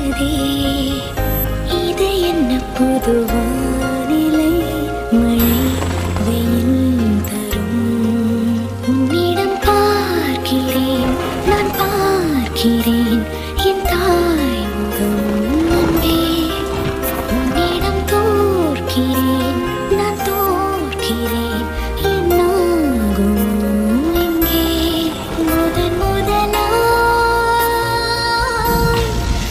வீசுதே, இது என்ன புது வானிலை? மழை வெயில் தரும். உன்னிடம் பார்க்கிறேன், நான் பார்க்கிறேன் என் தாய் முகம். அன்பே, உன்னிடம் தோற்கிறேன், நான் தோற்கிறேன் என்னாகும் இங்கே. முதன் முதலாய்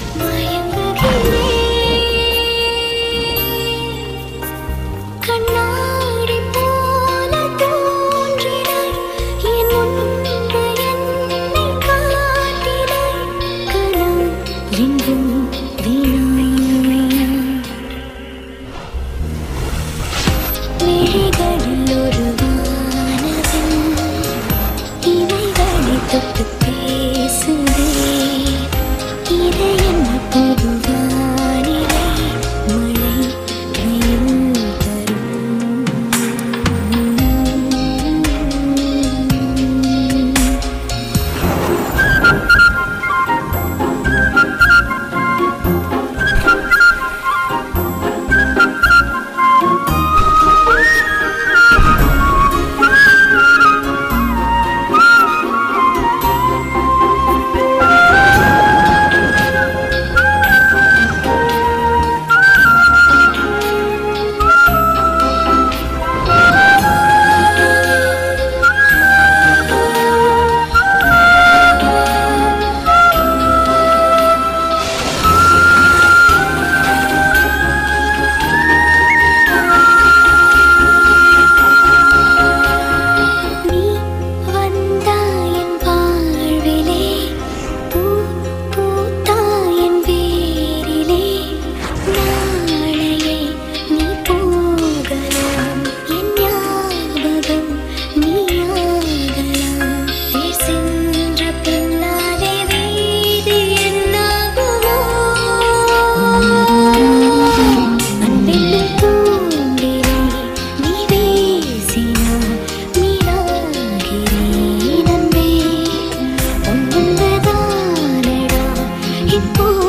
மயங்குகிறேன். கண்ணாடி போல தோன்றினாய், என் முன்பு என்னை காட்டினாய். கணம் எங்கும் வீணாய். விழிகளில் ஒரு வானவில் இவைகளை தொட்டு பேசுதே, இது என்ன புது வானிலை? மழை வெயில் தரும். நீ வந்தாய் என் வாழ்விலே, பூ பூத்தாய் என் வேரிலே. நாளையே நீ போகலாம், என் ஞாபகம் நீயாகலாம். தேர் சென்ற பின்னாலே வீதி என்னாகுமோ? அன்பென்னும் தூண்டிலே நீ வீசினாய், மீனாகிறேன் அன்பே. உன் முன்புதானடா இப்போ